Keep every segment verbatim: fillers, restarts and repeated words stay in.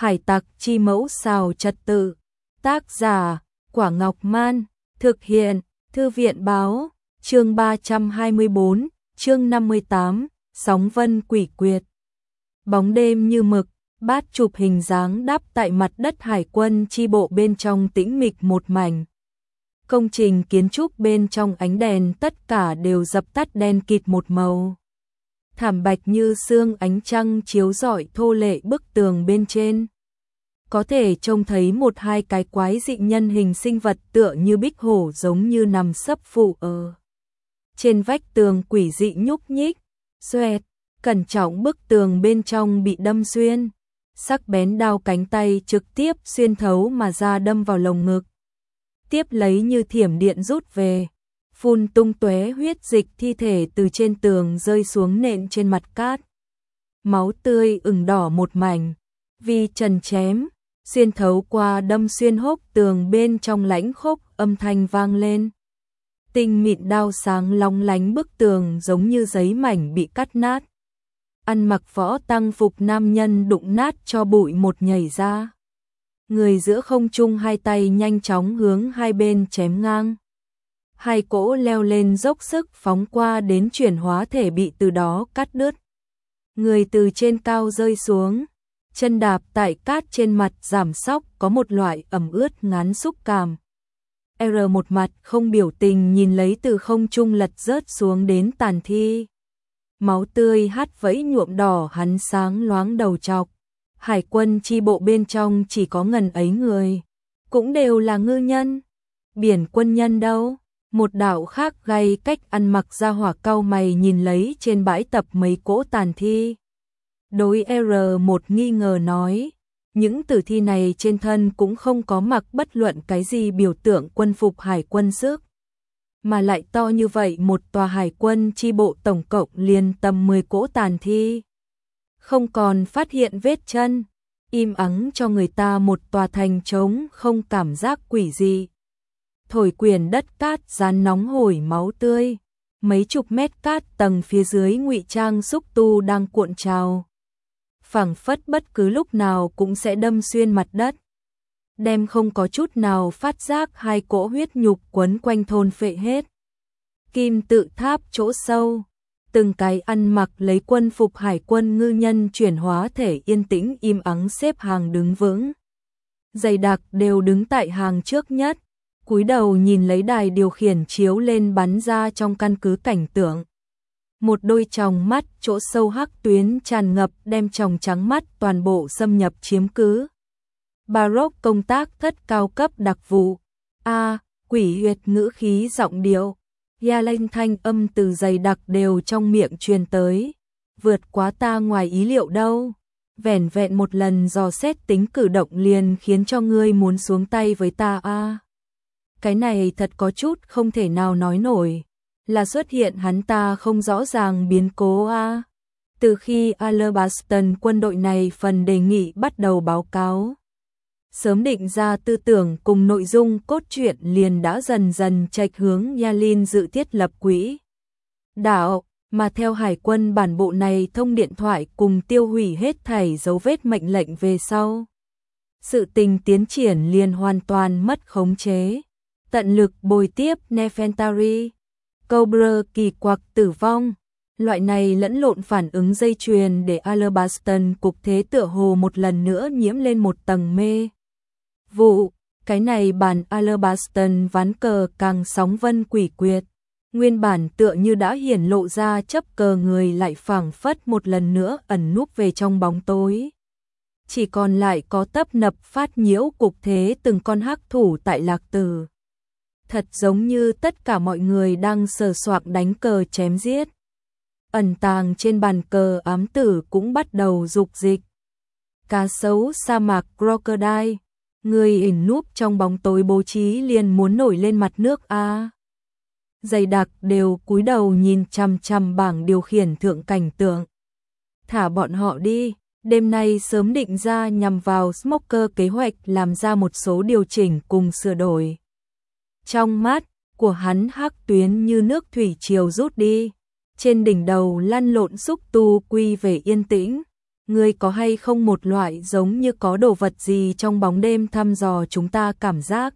Hải tặc chi mẫu xào trật tự. Tác giả, Quả Ngọc Man. Thực hiện, Thư viện báo. Chương ba trăm hai mươi bốn, chương năm mươi tám, Sóng vân quỷ quyệt. Bóng đêm như mực, bát chụp hình dáng đáp tại mặt đất hải quân chi bộ bên trong tĩnh mịch một mảnh. Công trình kiến trúc bên trong ánh đèn tất cả đều dập tắt đen kịt một màu. Thảm bạch như sương ánh trăng chiếu rọi thô lệ bức tường bên trên. Có thể trông thấy một hai cái quái dị nhân hình sinh vật tựa như bích hổ giống như nằm sấp phụ ở trên vách tường quỷ dị nhúc nhích, xoẹt, cẩn trọng bức tường bên trong bị đâm xuyên. Sắc bén đao cánh tay trực tiếp xuyên thấu mà ra đâm vào lồng ngực. Tiếp lấy như thiểm điện rút về, phun tung tóe huyết dịch, thi thể từ trên tường rơi xuống nện trên mặt cát. Máu tươi ửng đỏ một mảnh, vì trần chém, xuyên thấu qua đâm xuyên hốc tường bên trong lãnh khốc âm thanh vang lên. Tinh mịn đao sáng long lánh bức tường giống như giấy mảnh bị cắt nát. Ăn mặc võ tăng phục nam nhân đụng nát cho bụi một nhảy ra. Người giữa không trung hai tay nhanh chóng hướng hai bên chém ngang. Hai cỗ leo lên dốc sức phóng qua đến chuyển hóa thể bị từ đó cắt đứt. Người từ trên cao rơi xuống, chân đạp tại cát trên mặt giảm sóc có một loại ẩm ướt ngán xúc cảm. R một mặt không biểu tình nhìn lấy từ không trung lật rớt xuống đến tàn thi. Máu tươi hắt vẫy nhuộm đỏ hắn sáng loáng đầu trọc. Hải quân chi bộ bên trong chỉ có ngần ấy người, cũng đều là ngư nhân. Biển quân nhân đâu? Một đạo khác gay cách ăn mặc ra hỏa cau mày nhìn lấy trên bãi tập mấy cỗ tàn thi. Đối R một nghi ngờ nói, những tử thi này trên thân cũng không có mặc bất luận cái gì biểu tượng quân phục hải quân sức. Mà lại to như vậy, một tòa hải quân chi bộ tổng cộng liền tầm mười cỗ tàn thi. Không còn phát hiện vết chân, im ắng cho người ta một tòa thành trống không cảm giác quỷ dị. Thổi quyển đất cát rán nóng hổi máu tươi, mấy chục mét cát tầng phía dưới ngụy trang xúc tu đang cuộn trào. Phảng phất bất cứ lúc nào cũng sẽ đâm xuyên mặt đất. Đem không có chút nào phát giác hai cỗ huyết nhục quấn quanh thôn phệ hết. Kim tự tháp chỗ sâu, từng cái ăn mặc lấy quân phục hải quân ngư nhân chuyển hóa thể yên tĩnh im ắng xếp hàng đứng vững. Dày đặc đều đứng tại hàng trước nhất, cúi đầu nhìn lấy đài điều khiển chiếu lên bắn ra trong căn cứ cảnh tượng. Một đôi tròng mắt chỗ sâu hắc tuyến tràn ngập đem tròng trắng mắt toàn bộ xâm nhập chiếm cứ. Baroque công tác thất cao cấp đặc vụ. A, quỷ huyệt ngữ khí giọng điệu. Ya lên thanh âm từ dày đặc đều trong miệng truyền tới. Vượt quá ta ngoài ý liệu đâu. Vẻn vẹn một lần dò xét tính cử động liền khiến cho ngươi muốn xuống tay với ta a. À, cái này thật có chút không thể nào nói nổi. Là xuất hiện hắn ta không rõ ràng biến cố a. À, từ khi Alabaston quân đội này phần đề nghị bắt đầu báo cáo, sớm định ra tư tưởng cùng nội dung cốt truyện liền đã dần dần chệch hướng Yalin dự thiết lập quỹ đạo, mà theo hải quân bản bộ này thông điện thoại cùng tiêu hủy hết thảy dấu vết mệnh lệnh về sau. Sự tình tiến triển liền hoàn toàn mất khống chế. Tận lực bồi tiếp Nefertari, Cobra kỳ quặc tử vong. Loại này lẫn lộn phản ứng dây chuyền để Alabaston cục thế tựa hồ một lần nữa nhiễm lên một tầng mê vụ. Cái này bản Alabaston ván cờ càng sóng vân quỷ quyệt. Nguyên bản tựa như đã hiển lộ ra chấp cờ người lại phảng phất một lần nữa ẩn núp về trong bóng tối. Chỉ còn lại có tấp nập phát nhiễu cục thế từng con hắc thủ tại Lạc Tử. Thật giống như tất cả mọi người đang sờ soạng đánh cờ chém giết. Ẩn tàng trên bàn cờ ám tử cũng bắt đầu dục dịch. Cá sấu sa mạc crocodile, người ẩn núp trong bóng tối bố trí liền muốn nổi lên mặt nước a. Dày đặc đều cúi đầu nhìn chằm chằm bảng điều khiển thượng cảnh tượng. Thả bọn họ đi, đêm nay sớm định ra nhằm vào Smoker kế hoạch làm ra một số điều chỉnh cùng sửa đổi. Trong mắt của hắn hắc tuyến như nước thủy triều rút đi. Trên đỉnh đầu lăn lộn xúc tu quy về yên tĩnh. Ngươi có hay không một loại giống như có đồ vật gì trong bóng đêm thăm dò chúng ta cảm giác?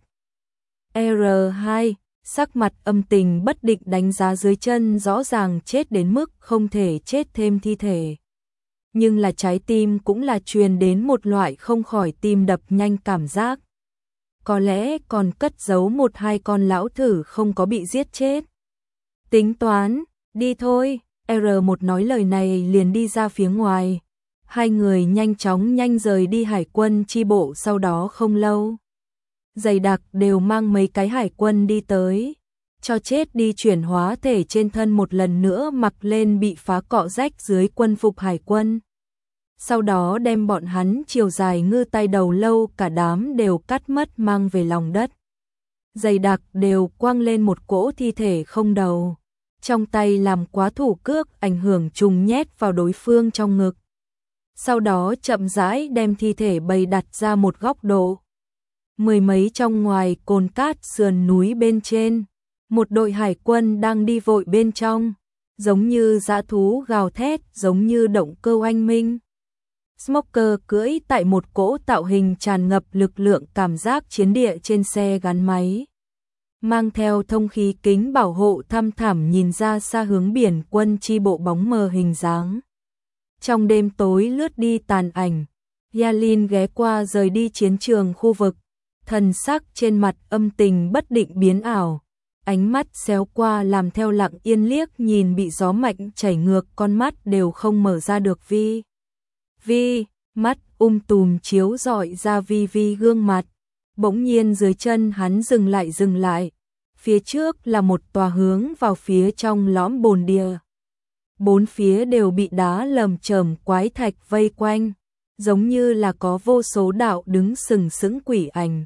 R hai, sắc mặt âm tình bất định đánh giá dưới chân rõ ràng chết đến mức không thể chết thêm thi thể. Nhưng là trái tim cũng là truyền đến một loại không khỏi tim đập nhanh cảm giác. Có lẽ còn cất giấu một hai con lão thử không có bị giết chết. Tính toán, đi thôi, R một nói lời này liền đi ra phía ngoài. Hai người nhanh chóng nhanh rời đi hải quân chi bộ sau đó không lâu. Dày đặc đều mang mấy cái hải quân đi tới. Cho chết đi chuyển hóa thể trên thân một lần nữa mặc lên bị phá cọ rách dưới quân phục hải quân. Sau đó đem bọn hắn chiều dài ngư tay đầu lâu cả đám đều cắt mất mang về lòng đất. Dày đặc đều quăng lên một cỗ thi thể không đầu. Trong tay làm quá thủ cước ảnh hưởng trùng nhét vào đối phương trong ngực. Sau đó chậm rãi đem thi thể bày đặt ra một góc độ. Mười mấy trong ngoài cồn cát sườn núi bên trên. Một đội hải quân đang đi vội bên trong. Giống như dã thú gào thét, giống như động cơ oanh minh. Smoker cưỡi tại một cỗ tạo hình tràn ngập lực lượng cảm giác chiến địa trên xe gắn máy. Mang theo thông khí kính bảo hộ thăm thẳm nhìn ra xa hướng biển quân chi bộ bóng mờ hình dáng. Trong đêm tối lướt đi tàn ảnh, Yalin ghé qua rời đi chiến trường khu vực, thần sắc trên mặt âm tình bất định biến ảo, ánh mắt xéo qua làm theo lặng yên liếc nhìn bị gió mạnh chảy ngược con mắt đều không mở ra được Vi. Vi, mắt um tùm chiếu rọi ra Vi Vi gương mặt, bỗng nhiên dưới chân hắn dừng lại dừng lại, phía trước là một tòa hướng vào phía trong lõm bồn địa. Bốn phía đều bị đá lởm chởm quái thạch vây quanh, giống như là có vô số đạo đứng sừng sững quỷ ảnh.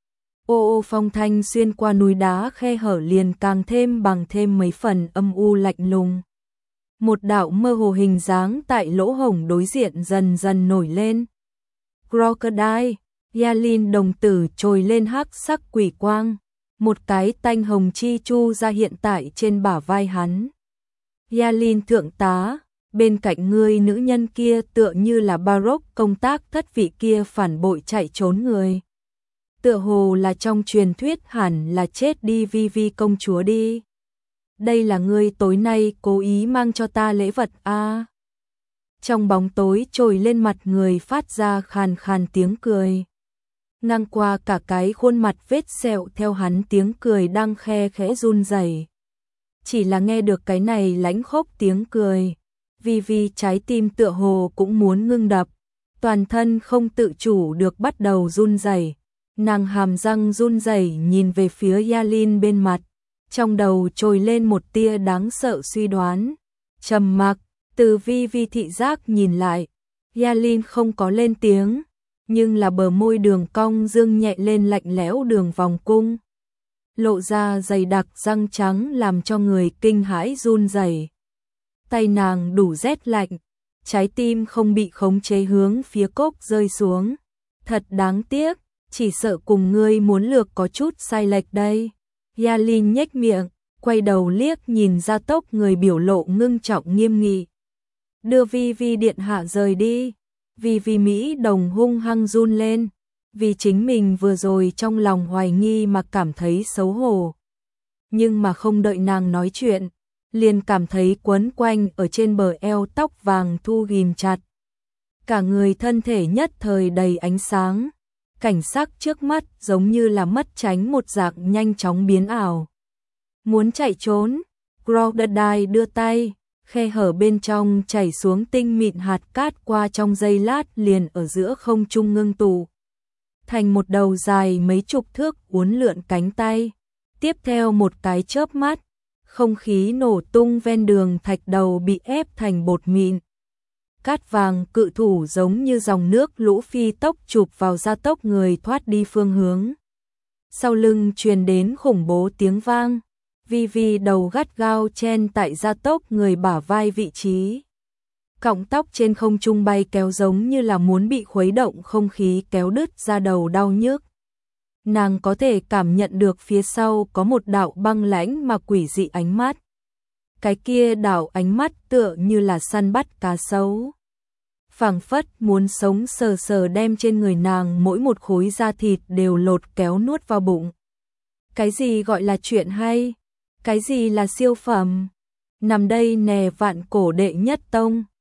Ô ô phong thanh xuyên qua núi đá khe hở liền càng thêm bằng thêm mấy phần âm u lạnh lùng. Một đạo mơ hồ hình dáng tại lỗ hổng đối diện dần dần nổi lên. Crocodile, Yalin đồng tử trồi lên hắc sắc quỷ quang, một cái tanh hồng chi chu ra hiện tại trên bả vai hắn. Yalin thượng tá, bên cạnh ngươi nữ nhân kia tựa như là Baroque công tác thất vị kia phản bội chạy trốn người. Tựa hồ là trong truyền thuyết hẳn là chết đi Vi Vi công chúa đi. Đây là ngươi tối nay cố ý mang cho ta lễ vật a. À. Trong bóng tối trồi lên mặt người phát ra khàn khàn tiếng cười. Ngang qua cả cái khuôn mặt vết sẹo theo hắn tiếng cười đang khe khẽ run rẩy. Chỉ là nghe được cái này lãnh khốc tiếng cười, Vi Vi trái tim tựa hồ cũng muốn ngưng đập, toàn thân không tự chủ được bắt đầu run rẩy. Nàng hàm răng run rẩy nhìn về phía Yalin bên mặt, trong đầu trồi lên một tia đáng sợ suy đoán. Trầm mặc, từ Vi Vi thị giác nhìn lại, Yalin không có lên tiếng, nhưng là bờ môi đường cong dương nhẹ lên lạnh lẽo đường vòng cung. Lộ ra dày đặc răng trắng làm cho người kinh hãi run rẩy. Tay nàng đủ rét lạnh, trái tim không bị khống chế hướng phía cốc rơi xuống. Thật đáng tiếc, chỉ sợ cùng ngươi muốn lược có chút sai lệch đây. Yalin nhếch miệng, quay đầu liếc nhìn gia tốc người biểu lộ ngưng trọng nghiêm nghị. Đưa Vi Vi điện hạ rời đi. Vi Vi Mỹ đồng hung hăng run lên, vì chính mình vừa rồi trong lòng hoài nghi mà cảm thấy xấu hổ. Nhưng mà không đợi nàng nói chuyện, liền cảm thấy quấn quanh ở trên bờ eo tóc vàng thu ghim chặt. Cả người thân thể nhất thời đầy ánh sáng, cảnh sắc trước mắt giống như là mất tránh một dạng nhanh chóng biến ảo. Muốn chạy trốn, Crocodile đưa tay, khe hở bên trong chảy xuống tinh mịn hạt cát qua trong giây lát liền ở giữa không trung ngưng tụ thành một đầu dài mấy chục thước uốn lượn cánh tay. Tiếp theo một cái chớp mắt, không khí nổ tung ven đường thạch đầu bị ép thành bột mịn. Cát vàng cự thủ giống như dòng nước lũ phi tốc chụp vào gia tốc người thoát đi phương hướng. Sau lưng truyền đến khủng bố tiếng vang, Vi Vi đầu gắt gao chen tại gia tốc người bả vai vị trí. Cọng tóc trên không trung bay kéo giống như là muốn bị khuấy động không khí kéo đứt ra đầu đau nhức. Nàng có thể cảm nhận được phía sau có một đạo băng lãnh mà quỷ dị ánh mắt. Cái kia đạo ánh mắt tựa như là săn bắt cá sấu. phảng phất muốn sống sờ sờ đem trên người nàng mỗi một khối da thịt đều lột kéo nuốt vào bụng. Cái gì gọi là chuyện hay? Cái gì là siêu phẩm? Nằm đây nè vạn cổ đệ nhất tông.